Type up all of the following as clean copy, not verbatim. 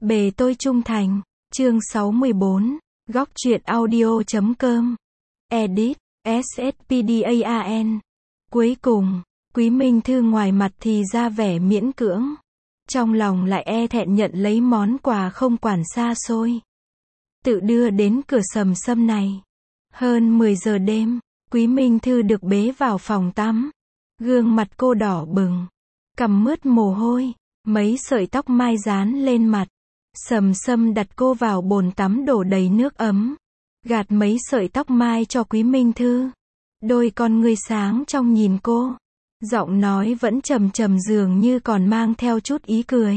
Bề tôi trung thành. Chương 64. Góc truyện audio.com. Edit. SSPDAN. Cuối cùng, Quý Minh Thư ngoài mặt thì ra vẻ miễn cưỡng. Trong lòng lại e thẹn nhận lấy món quà không quản xa xôi. Tự đưa đến cửa Sầm Sâm này. Hơn 10 giờ đêm, Quý Minh Thư được bế vào phòng tắm. Gương mặt cô đỏ bừng. Cằm mướt mồ hôi. Mấy sợi tóc mai dán lên mặt. Sầm Sâm đặt cô vào bồn tắm đổ đầy nước ấm. Gạt mấy sợi tóc mai cho Quý Minh Thư. Đôi con ngươi sáng trong nhìn cô. Giọng nói vẫn trầm trầm dường như còn mang theo chút ý cười.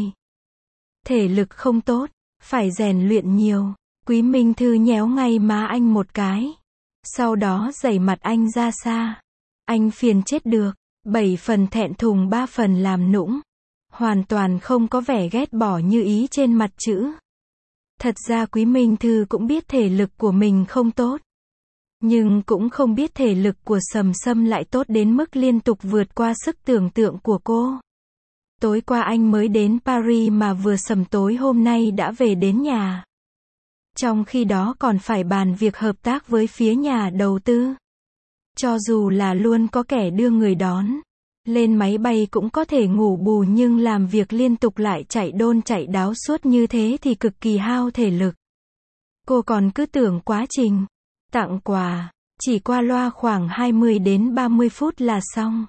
Thể lực không tốt, phải rèn luyện nhiều. Quý Minh Thư nhéo ngay má anh một cái. Sau đó đẩy mặt anh ra xa. Anh phiền chết được. 7 phần thẹn thùng 3 phần làm nũng. Hoàn toàn không có vẻ ghét bỏ như ý trên mặt chữ. Thật ra Quý Minh Thư cũng biết thể lực của mình không tốt. Nhưng cũng không biết thể lực của Sầm Sâm lại tốt đến mức liên tục vượt qua sức tưởng tượng của cô. Tối qua anh mới đến Paris mà vừa sầm tối hôm nay đã về đến nhà. Trong khi đó còn phải bàn việc hợp tác với phía nhà đầu tư. Cho dù là luôn có kẻ đưa người đón. Lên máy bay cũng có thể ngủ bù nhưng làm việc liên tục lại chạy đôn chạy đáo suốt như thế thì cực kỳ hao thể lực. Cô còn cứ tưởng quá trình tặng quà chỉ qua loa khoảng 20 đến 30 phút là xong.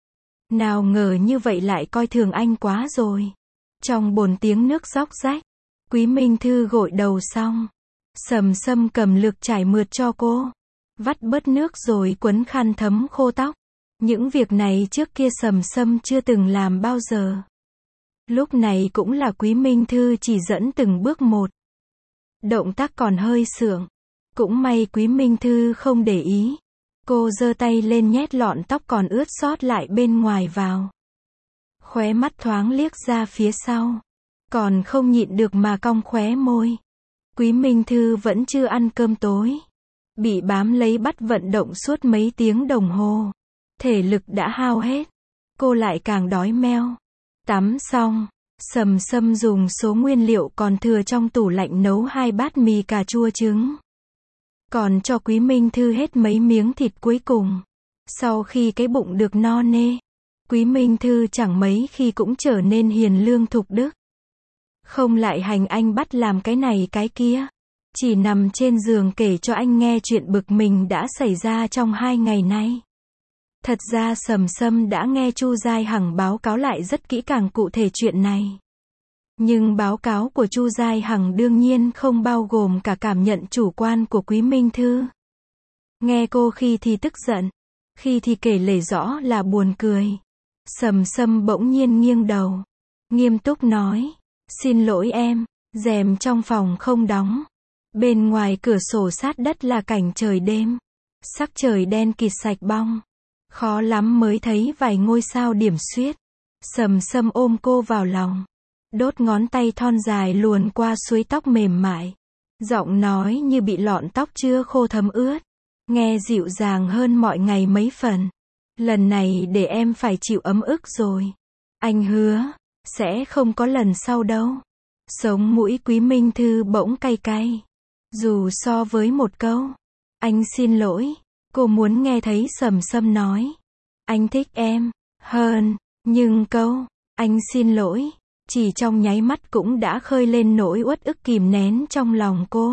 Nào ngờ như vậy lại coi thường anh quá rồi. Trong bồn tiếng nước róc rách, Quý Minh Thư gội đầu xong. Sầm Sâm cầm lược trải mượt cho cô. Vắt bớt nước rồi quấn khăn thấm khô tóc. Những việc này trước kia Sầm Sâm chưa từng làm bao giờ. Lúc này cũng là Quý Minh Thư chỉ dẫn từng bước một. Động tác còn hơi sượng. Cũng may Quý Minh Thư không để ý. Cô giơ tay lên nhét lọn tóc còn ướt sót lại bên ngoài vào. Khóe mắt thoáng liếc ra phía sau. Còn không nhịn được mà cong khóe môi. Quý Minh Thư vẫn chưa ăn cơm tối. Bị bám lấy bắt vận động suốt mấy tiếng đồng hồ. Thể lực đã hao hết. Cô lại càng đói meo. Tắm xong, Sầm Sâm dùng số nguyên liệu còn thừa trong tủ lạnh nấu 2 bát mì cà chua trứng. Còn cho Quý Minh Thư hết mấy miếng thịt cuối cùng. Sau khi cái bụng được no nê, Quý Minh Thư chẳng mấy khi cũng trở nên hiền lương thục đức. Không lại hành anh bắt làm cái này cái kia. Chỉ nằm trên giường kể cho anh nghe chuyện bực mình đã xảy ra trong 2 ngày nay. Thật ra Sầm Sâm đã nghe Chu Giai Hằng báo cáo lại rất kỹ càng cụ thể chuyện này. Nhưng báo cáo của Chu Giai Hằng đương nhiên không bao gồm cả cảm nhận chủ quan của Quý Minh Thư. Nghe cô khi thì tức giận, khi thì kể lể rõ là buồn cười. Sầm Sâm bỗng nhiên nghiêng đầu, nghiêm túc nói, xin lỗi em, rèm trong phòng không đóng. Bên ngoài cửa sổ sát đất là cảnh trời đêm. Sắc trời đen kịt sạch bong. Khó lắm mới thấy vài ngôi sao điểm xuyết. Sầm Sâm ôm cô vào lòng. Đốt ngón tay thon dài luồn qua suối tóc mềm mại. Giọng nói như bị lọn tóc chưa khô thấm ướt. Nghe dịu dàng hơn mọi ngày mấy phần. Lần này để em phải chịu ấm ức rồi. Anh hứa, sẽ không có lần sau đâu. Sống mũi Quý Minh Thư bỗng cay cay. Dù so với một câu, anh xin lỗi, cô muốn nghe thấy Sầm Sâm nói, anh thích em, hơn, nhưng câu, anh xin lỗi, chỉ trong nháy mắt cũng đã khơi lên nỗi uất ức kìm nén trong lòng cô.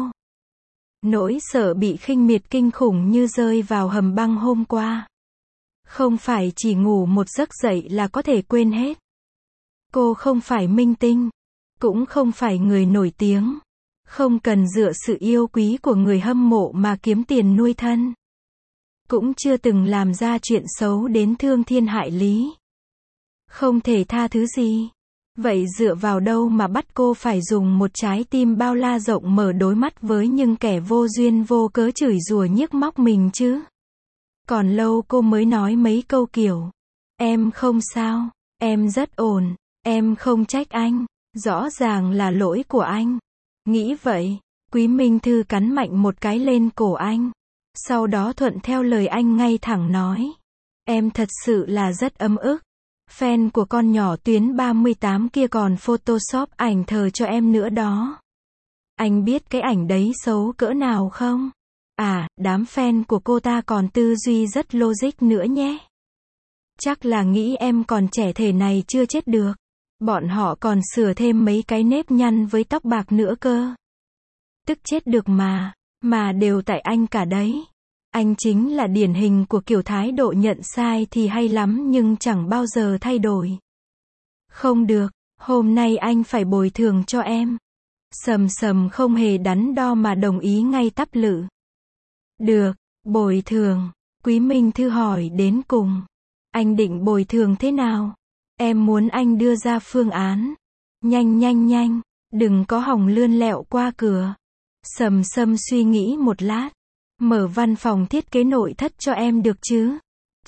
Nỗi sợ bị khinh miệt kinh khủng như rơi vào hầm băng hôm qua. Không phải chỉ ngủ một giấc dậy là có thể quên hết. Cô không phải minh tinh, cũng không phải người nổi tiếng. Không cần dựa sự yêu quý của người hâm mộ mà kiếm tiền nuôi thân. Cũng chưa từng làm ra chuyện xấu đến thương thiên hại lý. Không thể tha thứ gì. Vậy dựa vào đâu mà bắt cô phải dùng một trái tim bao la rộng mở đối mắt với những kẻ vô duyên vô cớ chửi rủa nhức móc mình chứ? Còn lâu cô mới nói mấy câu kiểu, em không sao, em rất ổn, em không trách anh, rõ ràng là lỗi của anh. Nghĩ vậy, Quý Minh Thư cắn mạnh một cái lên cổ anh. Sau đó thuận theo lời anh ngay thẳng nói. Em thật sự là rất ấm ức. Fan của con nhỏ tuyến 38 kia còn photoshop ảnh thờ cho em nữa đó. Anh biết cái ảnh đấy xấu cỡ nào không? À, đám fan của cô ta còn tư duy rất logic nữa nhé. Chắc là nghĩ em còn trẻ thể này chưa chết được. Bọn họ còn sửa thêm mấy cái nếp nhăn với tóc bạc nữa cơ. Tức chết được mà đều tại anh cả đấy. Anh chính là điển hình của kiểu thái độ nhận sai thì hay lắm nhưng chẳng bao giờ thay đổi. Không được, hôm nay anh phải bồi thường cho em. Sầm Sầm không hề đắn đo mà đồng ý ngay tắp lự. Được, bồi thường. Quý Minh Thư hỏi đến cùng. Anh định bồi thường thế nào? Em muốn anh đưa ra phương án. Nhanh, đừng có hòng lươn lẹo qua cửa. Sầm Sầm suy nghĩ một lát. Mở văn phòng thiết kế nội thất cho em được chứ?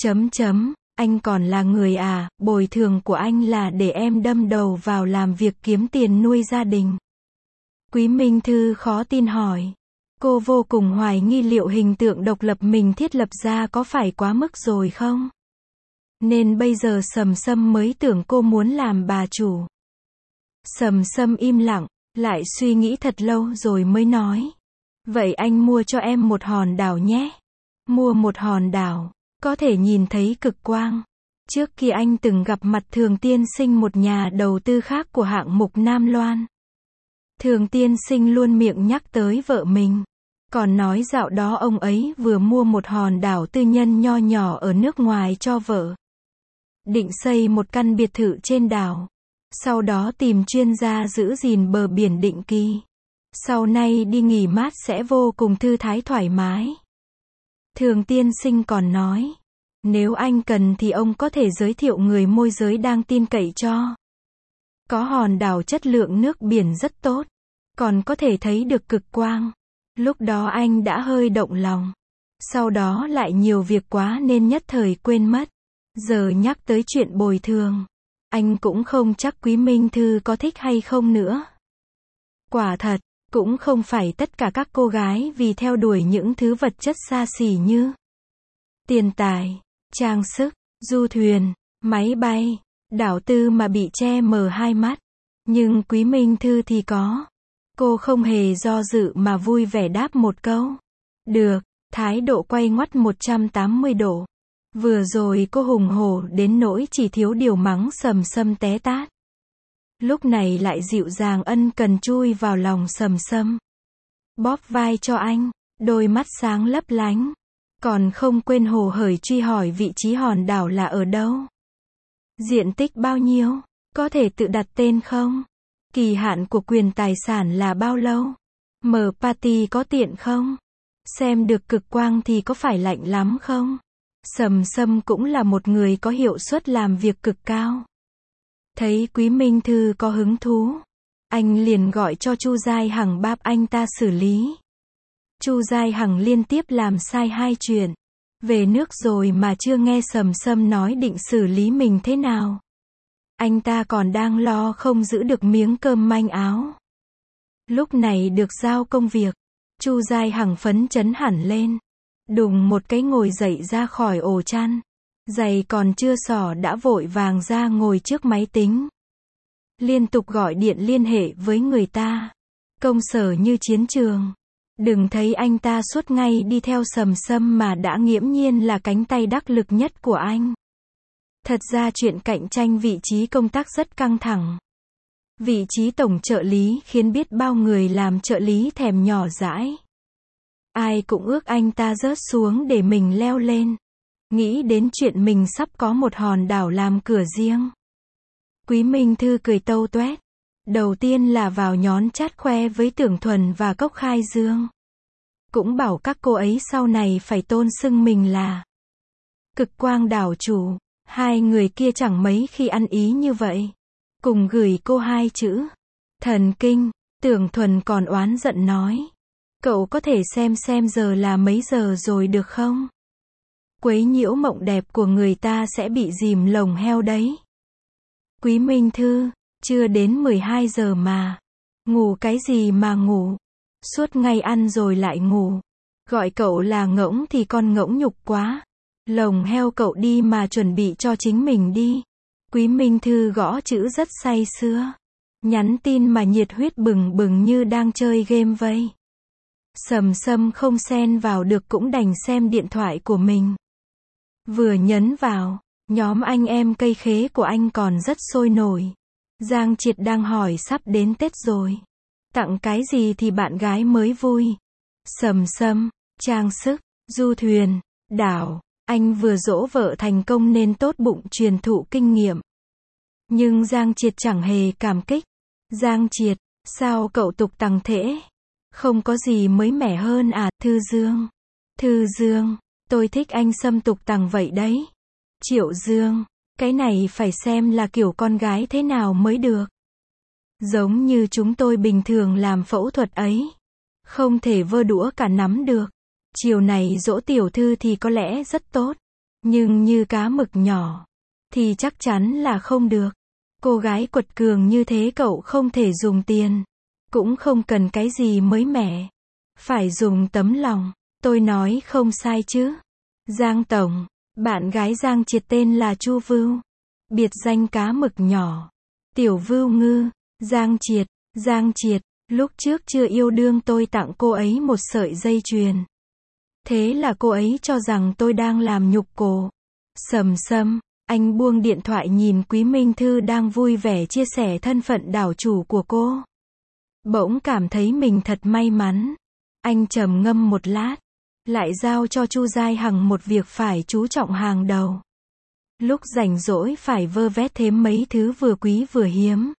Anh còn là người à, bồi thường của anh là để em đâm đầu vào làm việc kiếm tiền nuôi gia đình. Quý Minh Thư khó tin hỏi. Cô vô cùng hoài nghi liệu hình tượng độc lập mình thiết lập ra có phải quá mức rồi không? Nên bây giờ Sầm Sầm mới tưởng cô muốn làm bà chủ. Sầm Sầm im lặng, lại suy nghĩ thật lâu rồi mới nói. Vậy anh mua cho em một hòn đảo nhé. Mua một hòn đảo, có thể nhìn thấy cực quang. Trước khi anh từng gặp mặt Thường Tiên Sinh, một nhà đầu tư khác của hạng mục Nam Loan. Thường Tiên Sinh luôn miệng nhắc tới vợ mình. Còn nói dạo đó ông ấy vừa mua một hòn đảo tư nhân nho nhỏ ở nước ngoài cho vợ. Định xây một căn biệt thự trên đảo. Sau đó tìm chuyên gia giữ gìn bờ biển định kỳ. Sau này đi nghỉ mát sẽ vô cùng thư thái thoải mái. Thường Tiên Sinh còn nói, nếu anh cần thì ông có thể giới thiệu người môi giới đang tin cậy cho. Có hòn đảo chất lượng nước biển rất tốt, còn có thể thấy được cực quang. Lúc đó anh đã hơi động lòng. Sau đó lại nhiều việc quá nên nhất thời quên mất. Giờ nhắc tới chuyện bồi thường, anh cũng không chắc Quý Minh Thư có thích hay không nữa. Quả thật, cũng không phải tất cả các cô gái vì theo đuổi những thứ vật chất xa xỉ như tiền tài, trang sức, du thuyền, máy bay, đảo tư mà bị che mờ hai mắt. Nhưng Quý Minh Thư thì có. Cô không hề do dự mà vui vẻ đáp một câu. Được, thái độ quay ngoắt 180 độ. Vừa rồi cô hùng hổ đến nỗi chỉ thiếu điều mắng Sầm Sầm té tát. Lúc này lại dịu dàng ân cần chui vào lòng Sầm Sầm. Bóp vai cho anh, đôi mắt sáng lấp lánh. Còn không quên hồ hởi truy hỏi vị trí hòn đảo là ở đâu. Diện tích bao nhiêu, có thể tự đặt tên không? Kỳ hạn của quyền tài sản là bao lâu? Mở party có tiện không? Xem được cực quang thì có phải lạnh lắm không? Sầm Sầm cũng là một người có hiệu suất làm việc cực cao. Thấy Quý Minh Thư có hứng thú, anh liền gọi cho Chu Giai Hằng báp anh ta xử lý. Chu Giai Hằng liên tiếp làm sai hai chuyện. Về nước rồi mà chưa nghe Sầm Sầm nói định xử lý mình thế nào. Anh ta còn đang lo không giữ được miếng cơm manh áo. Lúc này được giao công việc, Chu Giai Hằng phấn chấn hẳn lên. Đùng một cái ngồi dậy ra khỏi ổ chăn. Giày còn chưa xỏ đã vội vàng ra ngồi trước máy tính. Liên tục gọi điện liên hệ với người ta. Công sở như chiến trường. Đừng thấy anh ta suốt ngày đi theo Sầm Sầm mà đã nghiễm nhiên là cánh tay đắc lực nhất của anh. Thật ra chuyện cạnh tranh vị trí công tác rất căng thẳng. Vị trí tổng trợ lý khiến biết bao người làm trợ lý thèm nhỏ dãi. Ai cũng ước anh ta rớt xuống để mình leo lên. Nghĩ đến chuyện mình sắp có một hòn đảo làm cửa riêng. Quý Minh Thư cười tâu toét. Đầu tiên là vào nhón chát khoe với Tưởng Thuần và Cốc Khai Dương. Cũng bảo các cô ấy sau này phải tôn xưng mình là Cực Quang đảo chủ. Hai người kia chẳng mấy khi ăn ý như vậy. Cùng gửi cô hai chữ thần kinh. Tưởng Thuần còn oán giận nói. Cậu có thể xem giờ là mấy giờ rồi được không? Quấy nhiễu mộng đẹp của người ta sẽ bị dìm lồng heo đấy. Quý Minh Thư, chưa đến 12 giờ mà. Ngủ cái gì mà ngủ? Suốt ngày ăn rồi lại ngủ. Gọi cậu là ngỗng thì con ngỗng nhục quá. Lồng heo cậu đi mà chuẩn bị cho chính mình đi. Quý Minh Thư gõ chữ rất say sưa. Nhắn tin mà nhiệt huyết bừng bừng như đang chơi game vậy. Sầm Sâm không xen vào được cũng đành xem điện thoại của mình. Vừa nhấn vào, nhóm anh em cây khế của anh còn rất sôi nổi. Giang Triệt đang hỏi sắp đến Tết rồi. Tặng cái gì thì bạn gái mới vui. Sầm Sâm, trang sức, du thuyền, đảo. Anh vừa dỗ vợ thành công nên tốt bụng truyền thụ kinh nghiệm. Nhưng Giang Triệt chẳng hề cảm kích. Giang Triệt, sao cậu tục tằng thế? Không có gì mới mẻ hơn à, Thư Dương? Thư Dương, tôi thích anh Sâm tục tằng vậy đấy. Triệu Dương, cái này phải xem là kiểu con gái thế nào mới được. Giống như chúng tôi bình thường làm phẫu thuật ấy. Không thể vơ đũa cả nắm được. Chiều này dỗ tiểu thư thì có lẽ rất tốt. Nhưng như cá mực nhỏ, thì chắc chắn là không được. Cô gái quật cường như thế cậu không thể dùng tiền. Cũng không cần cái gì mới mẻ. Phải dùng tấm lòng. Tôi nói không sai chứ. Giang Tổng, bạn gái Giang Triệt tên là Chu Vưu. Biệt danh cá mực nhỏ. Tiểu Vưu Ngư. Giang Triệt, lúc trước chưa yêu đương tôi tặng cô ấy một sợi dây chuyền. Thế là cô ấy cho rằng tôi đang làm nhục cô. Sầm Sâm, anh buông điện thoại nhìn Quý Minh Thư đang vui vẻ chia sẻ thân phận đảo chủ của cô. Bỗng cảm thấy mình thật may mắn. Anh trầm ngâm một lát, lại giao cho Chu Giai Hằng một việc phải chú trọng hàng đầu. Lúc rảnh rỗi phải vơ vét thêm mấy thứ vừa quý vừa hiếm.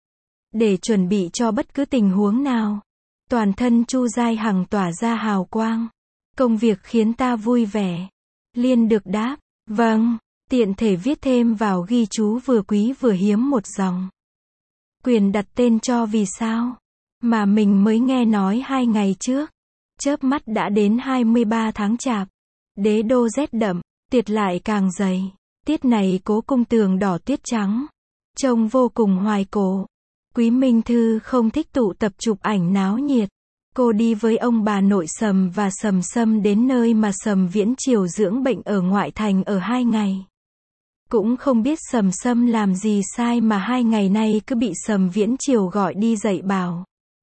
Để chuẩn bị cho bất cứ tình huống nào. Toàn thân Chu Giai Hằng tỏa ra hào quang. Công việc khiến ta vui vẻ. Liên được đáp, vâng, tiện thể viết thêm vào ghi chú vừa quý vừa hiếm một dòng. Quyền đặt tên cho vì sao? Mà mình mới nghe nói 2 ngày trước. Chớp mắt đã đến 23 tháng Chạp. Đế đô rét đậm, tiệt lại càng dày. Tiết này Cố Cung tường đỏ tuyết trắng. Trông vô cùng hoài cổ. Quý Minh Thư không thích tụ tập chụp ảnh náo nhiệt. Cô đi với ông bà nội Sầm và Sầm Sâm đến nơi mà Sầm Viễn Triều dưỡng bệnh ở ngoại thành ở 2 ngày. Cũng không biết Sầm Sâm làm gì sai mà 2 ngày nay cứ bị Sầm Viễn Triều gọi đi dạy bảo.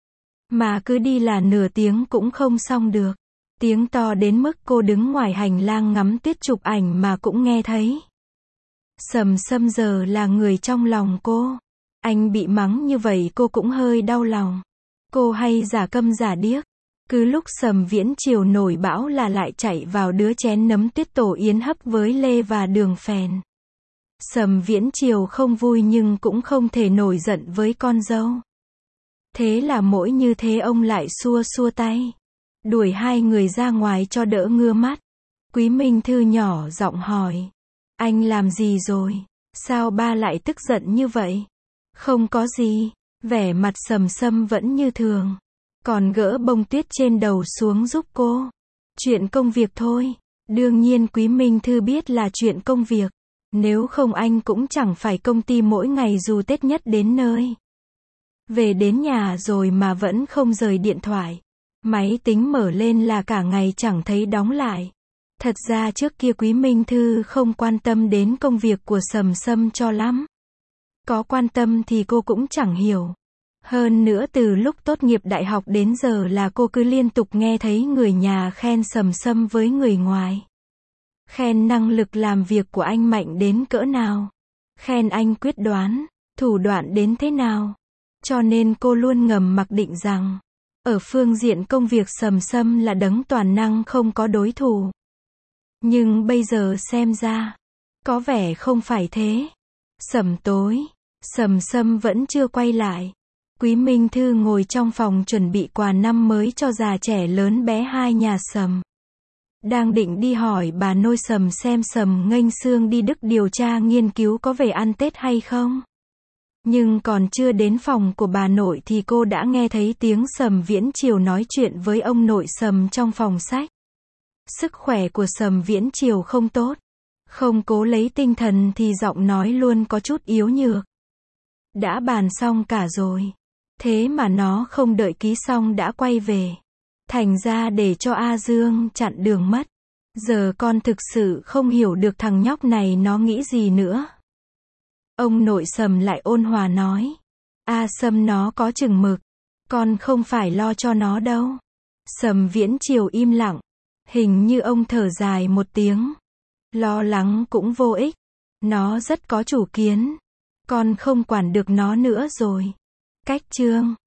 Mà cứ đi là nửa tiếng cũng không xong được. Tiếng to đến mức cô đứng ngoài hành lang ngắm tuyết chụp ảnh mà cũng nghe thấy. Sầm Sâm giờ là người trong lòng cô. Anh bị mắng như vậy cô cũng hơi đau lòng. Cô hay giả câm giả điếc. Cứ lúc Sầm Viễn Triều nổi bão là lại chạy vào đứa chén nấm tuyết tổ yến hấp với lê và đường phèn. Sầm Viễn Triều không vui nhưng cũng không thể nổi giận với con dâu. Thế là mỗi như thế ông lại xua xua tay. Đuổi 2 người ra ngoài cho đỡ ngưa mắt. Quý Minh Thư nhỏ giọng hỏi. Anh làm gì rồi? Sao ba lại tức giận như vậy? Không có gì. Vẻ mặt Sầm Sâm vẫn như thường. Còn gỡ bông tuyết trên đầu xuống giúp cô. Chuyện công việc thôi. Đương nhiên Quý Minh Thư biết là chuyện công việc. Nếu không anh cũng chẳng phải công ty mỗi ngày dù Tết nhất đến nơi. Về đến nhà rồi mà vẫn không rời điện thoại. Máy tính mở lên là cả ngày chẳng thấy đóng lại. Thật ra trước kia Quý Minh Thư không quan tâm đến công việc của Sầm Sâm cho lắm. Có quan tâm thì cô cũng chẳng hiểu. Hơn nữa từ lúc tốt nghiệp đại học đến giờ là cô cứ liên tục nghe thấy người nhà khen Sầm Sâm với người ngoài. Khen năng lực làm việc của anh mạnh đến cỡ nào. Khen anh quyết đoán, thủ đoạn đến thế nào. Cho nên cô luôn ngầm mặc định rằng, ở phương diện công việc Sầm Sâm là đấng toàn năng không có đối thủ. Nhưng bây giờ xem ra, có vẻ không phải thế. Sẩm tối, Sầm Sâm vẫn chưa quay lại. Quý Minh Thư ngồi trong phòng chuẩn bị quà năm mới cho già trẻ lớn bé hai nhà Sầm. Đang định đi hỏi bà nôi Sầm xem Sầm nghênh xương đi Đức điều tra nghiên cứu có về ăn Tết hay không. Nhưng còn chưa đến phòng của bà nội thì cô đã nghe thấy tiếng Sầm Viễn Triều nói chuyện với ông nội Sầm trong phòng sách. Sức khỏe của Sầm Viễn Triều không tốt. Không cố lấy tinh thần thì giọng nói luôn có chút yếu nhược. Đã bàn xong cả rồi. Thế mà nó không đợi ký xong đã quay về. Thành ra để cho A Dương chặn đường mất. Giờ con thực sự không hiểu được thằng nhóc này nó nghĩ gì nữa. Ông nội Sầm lại ôn hòa nói. A Sâm nó có chừng mực. Con không phải lo cho nó đâu. Sầm Viễn Triều im lặng. Hình như ông thở dài một tiếng. Lo lắng cũng vô ích. Nó rất có chủ kiến. Con không quản được nó nữa rồi. Cách chương